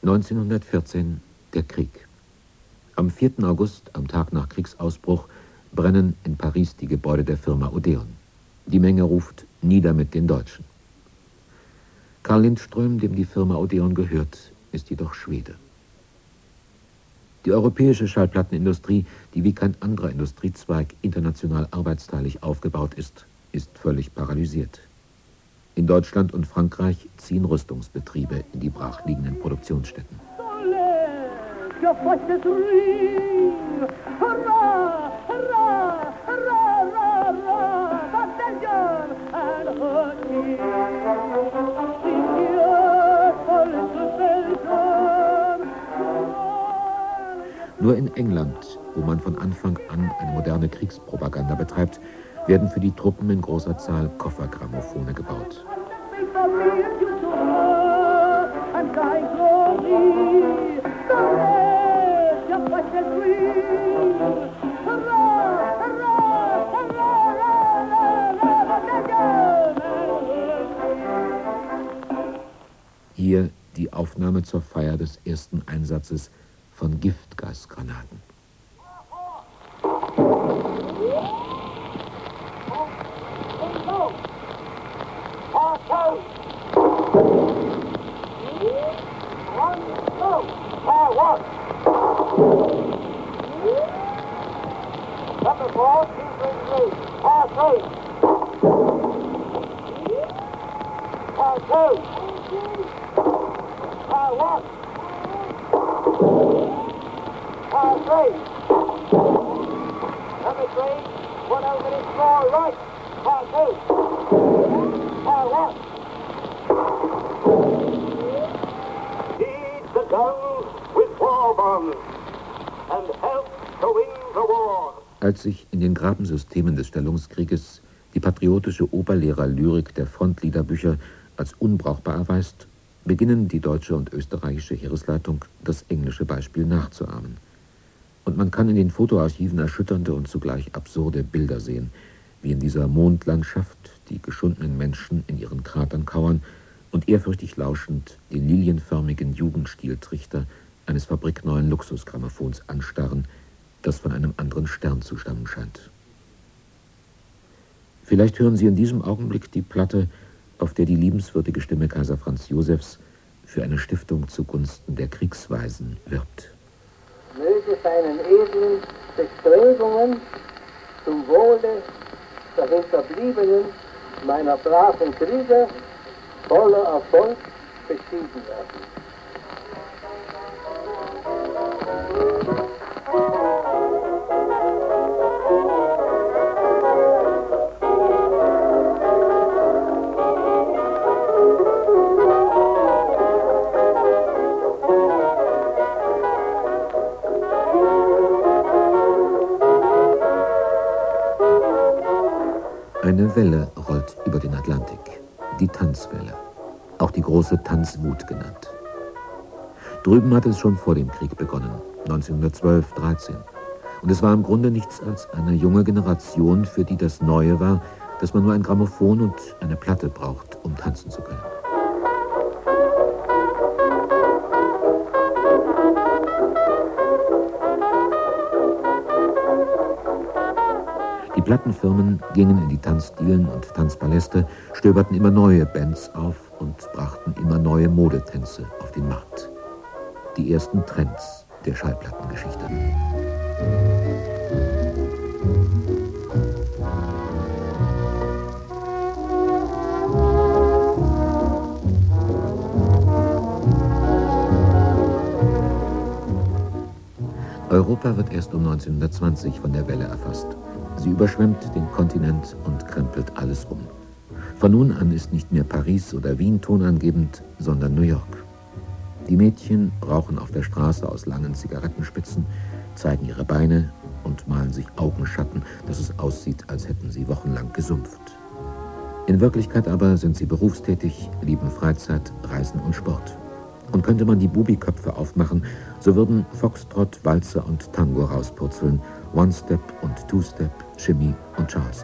1914 der Krieg. Am 4. August, am Tag nach Kriegsausbruch, brennen in Paris die Gebäude der Firma Odeon. Die Menge ruft: Nieder mit den Deutschen. Karl Lindström, dem die Firma Odeon gehört, ist jedoch Schwede. Die europäische Schallplattenindustrie, die wie kein anderer Industriezweig international arbeitsteilig aufgebaut ist, ist völlig paralysiert. In Deutschland und Frankreich ziehen Rüstungsbetriebe in die brachliegenden Produktionsstätten. Nur in England, wo man von Anfang an eine moderne Kriegspropaganda betreibt, werden für die Truppen in großer Zahl Koffergrammophone gebaut. Hier die Aufnahme zur Feier des ersten Einsatzes von Giftgasgranaten. Als sich in den Grabensystemen des Stellungskrieges die patriotische Oberlehrerlyrik der Frontliederbücher als unbrauchbar erweist, beginnen die deutsche und österreichische Heeresleitung das englische Beispiel nachzuahmen. Und man kann in den Fotoarchiven erschütternde und zugleich absurde Bilder sehen, wie in dieser Mondlandschaft die geschundenen Menschen in ihren Kratern kauern und ehrfürchtig lauschend den lilienförmigen Jugendstiltrichter eines fabrikneuen Luxusgrammophons anstarren, das von einem anderen Stern zu stammen scheint. Vielleicht hören Sie in diesem Augenblick die Platte, auf der die liebenswürdige Stimme Kaiser Franz Josefs für eine Stiftung zugunsten der Kriegsweisen wirbt. Möge seinen edlen Bestrebungen zum Wohle der Hinterbliebenen meiner braven Krieger voller Erfolg beschieden werden. Eine Welle rollt über den Atlantik, die Tanzwelle, auch die große Tanzwut genannt. Drüben hatte es schon vor dem Krieg begonnen, 1912/13. Und es war im Grunde nichts als eine junge Generation, für die das Neue war, dass man nur ein Grammophon und eine Platte braucht, um tanzen zu können. Die Plattenfirmen gingen in die Tanzdielen und Tanzpaläste, stöberten immer neue Bands auf und brachten immer neue Modetänze auf den Markt. Die ersten Trends der Schallplattengeschichte. Europa wird erst um 1920 von der Welle erfasst. Sie überschwemmt den Kontinent und krempelt alles um. Von nun an ist nicht mehr Paris oder Wien tonangebend, sondern New York. Die Mädchen rauchen auf der Straße aus langen Zigarettenspitzen, zeigen ihre Beine und malen sich Augenschatten, dass es aussieht, als hätten sie wochenlang gesumpft. In Wirklichkeit aber sind sie berufstätig, lieben Freizeit, Reisen und Sport. Und könnte man die Bubiköpfe aufmachen, so würden Foxtrot, Walzer und Tango rauspurzeln, One-Step und Two-Step, Shimmy und Charleston.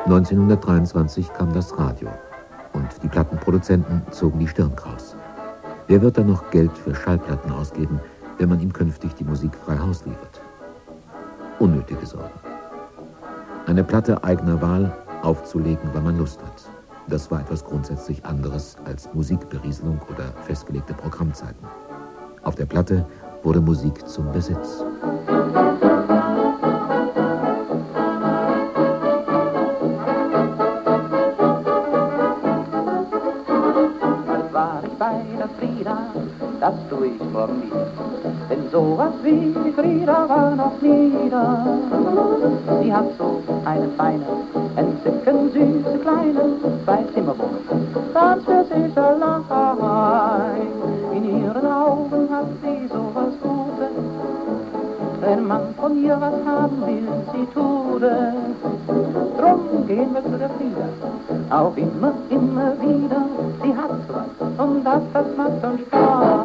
1923 kam das Radio und die Plattenproduzenten zogen die Stirn kraus. Wer wird dann noch Geld für Schallplatten ausgeben, wenn man ihm künftig die Musik frei Haus liefert? Unnötige Sorgen. Eine Platte eigener Wahl aufzulegen, wann man Lust hat. Das war etwas grundsätzlich anderes als Musikberieselung oder festgelegte Programmzeiten. Auf der Platte wurde Musik zum Besitz. Das tue ich morgen wieder, denn sowas wie Frieda war noch nie da. Sie hat so eine feine, entzückend süße kleine Zwei-Zimmer-Wohnung, ganz für sich allein. In ihren Augen hat sie sowas Gutes, wenn man von ihr was haben will, sie tut es. Drum gehen wir zu der Frieda, auch immer, immer wieder. Sie hat was und das macht uns Spaß.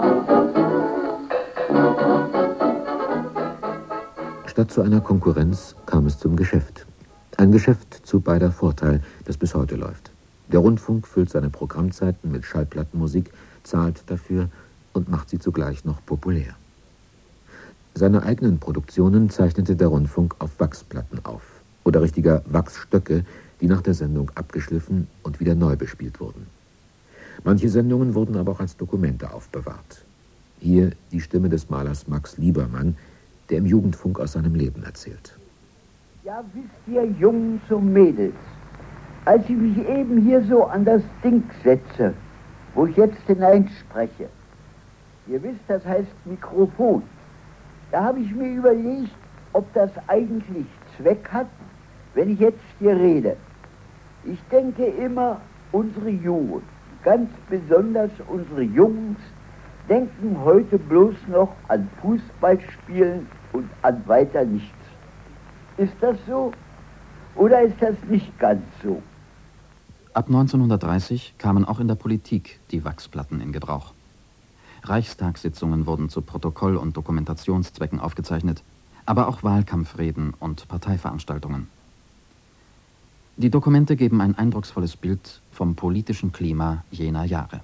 Statt zu einer Konkurrenz kam es zum Geschäft. Ein Geschäft zu beider Vorteil, das bis heute läuft. Der Rundfunk füllt seine Programmzeiten mit Schallplattenmusik, zahlt dafür und macht sie zugleich noch populär. Seine eigenen Produktionen zeichnete der Rundfunk auf Wachsplatten auf. Oder richtiger Wachsstöcke, die nach der Sendung abgeschliffen und wieder neu bespielt wurden. Manche Sendungen wurden aber auch als Dokumente aufbewahrt. Hier die Stimme des Malers Max Liebermann, der im Jugendfunk aus seinem Leben erzählt. Ja, wisst ihr, Jungs und Mädels, als ich mich eben hier so an das Ding setze, wo ich jetzt hineinspreche, ihr wisst, das heißt Mikrofon, da habe ich mir überlegt, ob das eigentlich Zweck hat, wenn ich jetzt hier rede. Ich denke immer, unsere Jugend, ganz besonders unsere Jungs, denken heute bloß noch an Fußballspielen und an weiter nichts. Ist das so oder ist das nicht ganz so? Ab 1930 kamen auch in der Politik die Wachsplatten in Gebrauch. Reichstagssitzungen wurden zu Protokoll- und Dokumentationszwecken aufgezeichnet, aber auch Wahlkampfreden und Parteiveranstaltungen. Die Dokumente geben ein eindrucksvolles Bild vom politischen Klima jener Jahre.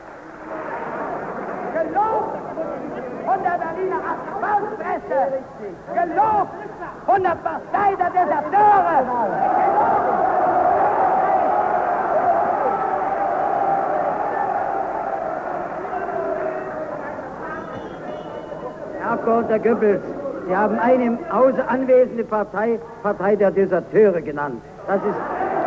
Gelobt von der Berliner Asphalt-Presse! Gelobt von der Partei der Deserteure! Herr Abgeordneter Goebbels, Sie haben eine im Hause anwesende Partei der Deserteure genannt. Das ist...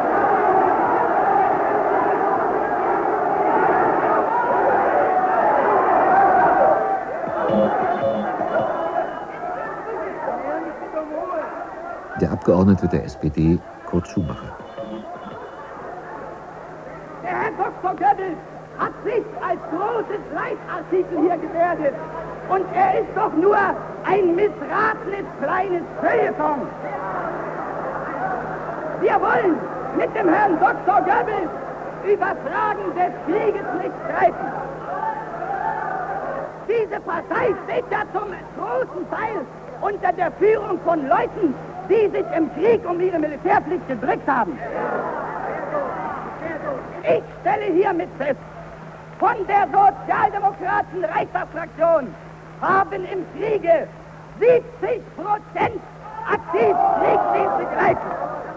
Der Abgeordnete der SPD, Kurt Schumacher. Der Herr Dr. Goebbels hat sich als großes Leitartikel hier gebärdet. Und er ist doch nur ein missratenes kleines Feuilleton. Wir wollen mit dem Herrn Dr. Goebbels über Fragen des Krieges nicht streiten. Diese Partei steht ja zum großen Teil unter der Führung von Leuten, die sich im Krieg um ihre Militärpflicht gedrückt haben. Ich stelle hiermit fest, von der sozialdemokratischen Reichstagsfraktion haben im Kriege 70% aktiv Kriegsdienst begleitet.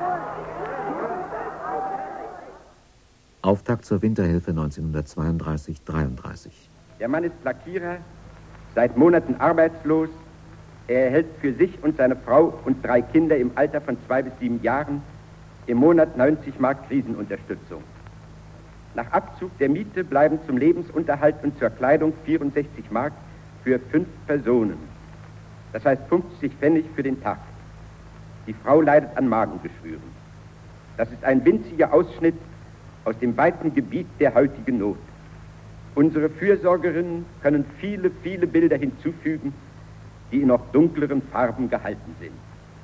Auftakt zur Winterhilfe 1932-33. Der Mann ist Lackierer, seit Monaten arbeitslos. Er erhält für sich und seine Frau und 3 Kinder im Alter von 2 bis 7 Jahren im Monat 90 Mark Krisenunterstützung. Nach Abzug der Miete bleiben zum Lebensunterhalt und zur Kleidung 64 Mark für 5 Personen. Das heißt 50 Pfennig für den Tag. Die Frau leidet an Magengeschwüren. Das ist ein winziger Ausschnitt aus dem weiten Gebiet der heutigen Not. Unsere Fürsorgerinnen können viele, viele Bilder hinzufügen, die in noch dunkleren Farben gehalten sind.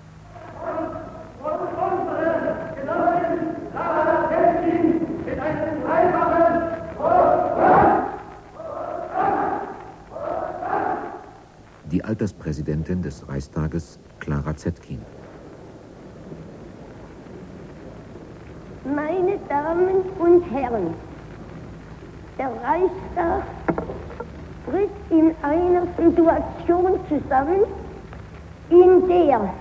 Die Alterspräsidentin des Reichstages, Clara Zetkin. Meine Damen und Herren, der Reichstag tritt in einer Situation zusammen, in der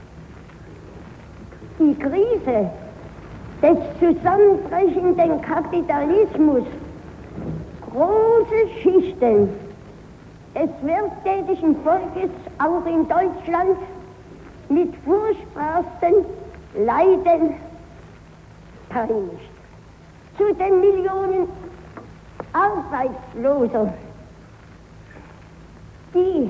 die Krise des zusammenbrechenden Kapitalismus große Schichten des werktätigen Volkes auch in Deutschland mit furchtbarsten Leiden peinigt. Zu den Millionen Arbeitsloser, die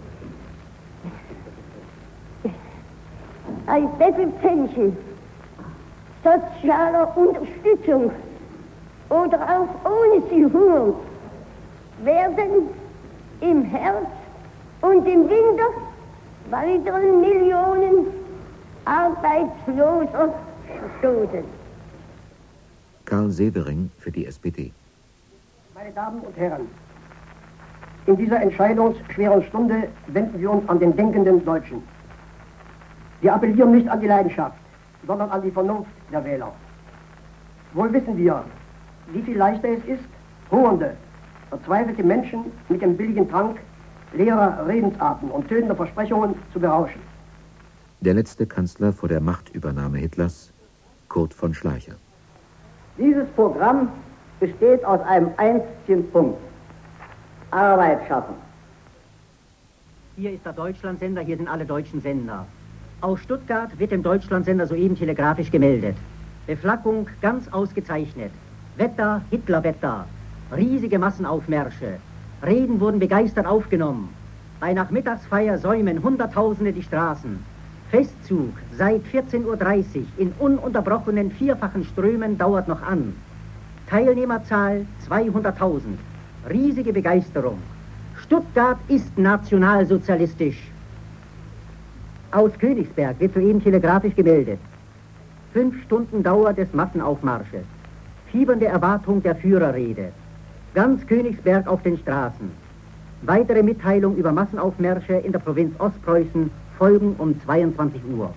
ein Bettelpension, sozialer Unterstützung oder auch ohne sie hungern, werden im Herbst und im Winter weiteren Millionen Arbeitsloser stoßen. Karl Severing für die SPD. Meine Damen und Herren, in dieser entscheidungsschweren Stunde wenden wir uns an den denkenden Deutschen. Wir appellieren nicht an die Leidenschaft, sondern an die Vernunft der Wähler. Wohl wissen wir, wie viel leichter es ist, hungernde, verzweifelte Menschen mit dem billigen Trank leerer Redensarten und tönender Versprechungen zu berauschen. Der letzte Kanzler vor der Machtübernahme Hitlers, Kurt von Schleicher. Dieses Programm besteht aus einem einzigen Punkt: Arbeit schaffen. Hier ist der Deutschlandsender, hier sind alle deutschen Sender. Aus Stuttgart wird dem Deutschlandsender soeben telegrafisch gemeldet. Beflaggung ganz ausgezeichnet. Wetter, Hitlerwetter. Riesige Massenaufmärsche. Reden wurden begeistert aufgenommen. Bei Nachmittagsfeier säumen Hunderttausende die Straßen. Festzug seit 14:30 Uhr in ununterbrochenen vierfachen Strömen dauert noch an. Teilnehmerzahl 200.000. Riesige Begeisterung. Stuttgart ist nationalsozialistisch. Aus Königsberg wird soeben telegrafisch gemeldet. 5 Stunden Dauer des Massenaufmarsches. Fiebernde Erwartung der Führerrede. Ganz Königsberg auf den Straßen. Weitere Mitteilung über Massenaufmärsche in der Provinz Ostpreußen folgen um 22 Uhr.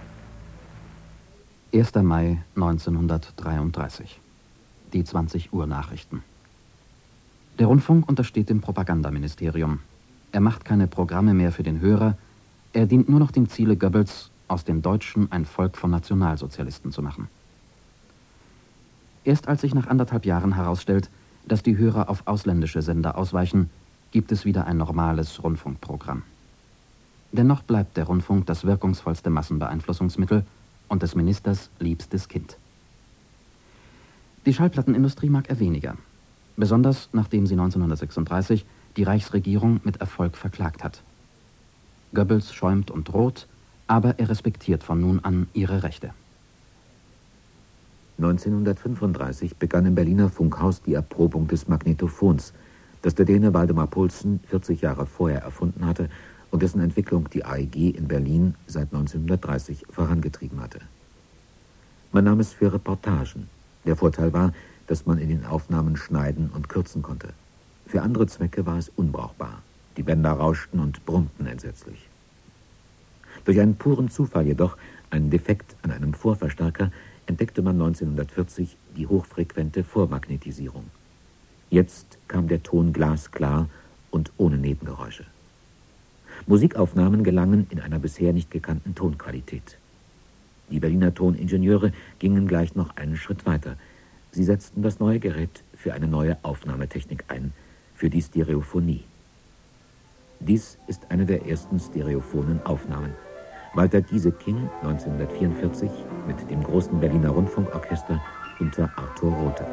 1. Mai 1933. Die 20 Uhr Nachrichten. Der Rundfunk untersteht dem Propagandaministerium. Er macht keine Programme mehr für den Hörer. Er dient nur noch dem Ziele Goebbels, aus den Deutschen ein Volk von Nationalsozialisten zu machen. Erst als sich nach 1,5 Jahren herausstellt, dass die Hörer auf ausländische Sender ausweichen, gibt es wieder ein normales Rundfunkprogramm. Dennoch bleibt der Rundfunk das wirkungsvollste Massenbeeinflussungsmittel und des Ministers liebstes Kind. Die Schallplattenindustrie mag er weniger, besonders nachdem sie 1936 die Reichsregierung mit Erfolg verklagt hat. Goebbels schäumt und droht, aber er respektiert von nun an ihre Rechte. 1935 begann im Berliner Funkhaus die Erprobung des Magnetophons, das der Däne Waldemar Poulsen 40 Jahre vorher erfunden hatte und dessen Entwicklung die AEG in Berlin seit 1930 vorangetrieben hatte. Man nahm es für Reportagen. Der Vorteil war, dass man in den Aufnahmen schneiden und kürzen konnte. Für andere Zwecke war es unbrauchbar. Die Bänder rauschten und brummten entsetzlich. Durch einen puren Zufall jedoch, einen Defekt an einem Vorverstärker, entdeckte man 1940 die hochfrequente Vormagnetisierung. Jetzt kam der Ton glasklar und ohne Nebengeräusche. Musikaufnahmen gelangen in einer bisher nicht gekannten Tonqualität. Die Berliner Toningenieure gingen gleich noch einen Schritt weiter. Sie setzten das neue Gerät für eine neue Aufnahmetechnik ein, für die Stereophonie. Dies ist eine der ersten stereophonen Aufnahmen. Walter Gieseking 1944 mit dem großen Berliner Rundfunkorchester unter Arthur Rothe.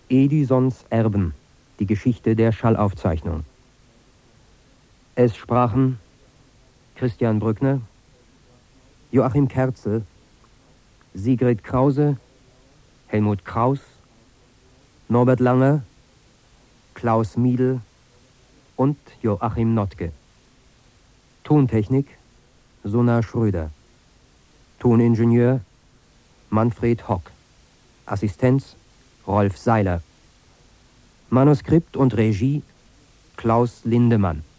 Edisons Erben, die Geschichte der Schallaufzeichnung. Es sprachen Christian Brückner, Joachim Kerzel, Sigrid Krause, Helmut Kraus, Norbert Langer, Klaus Miedl und Joachim Notke. Tontechnik Suna Schröder. Toningenieur Manfred Hock. Assistenz Rolf Seiler. Manuskript und Regie Klaus Lindemann.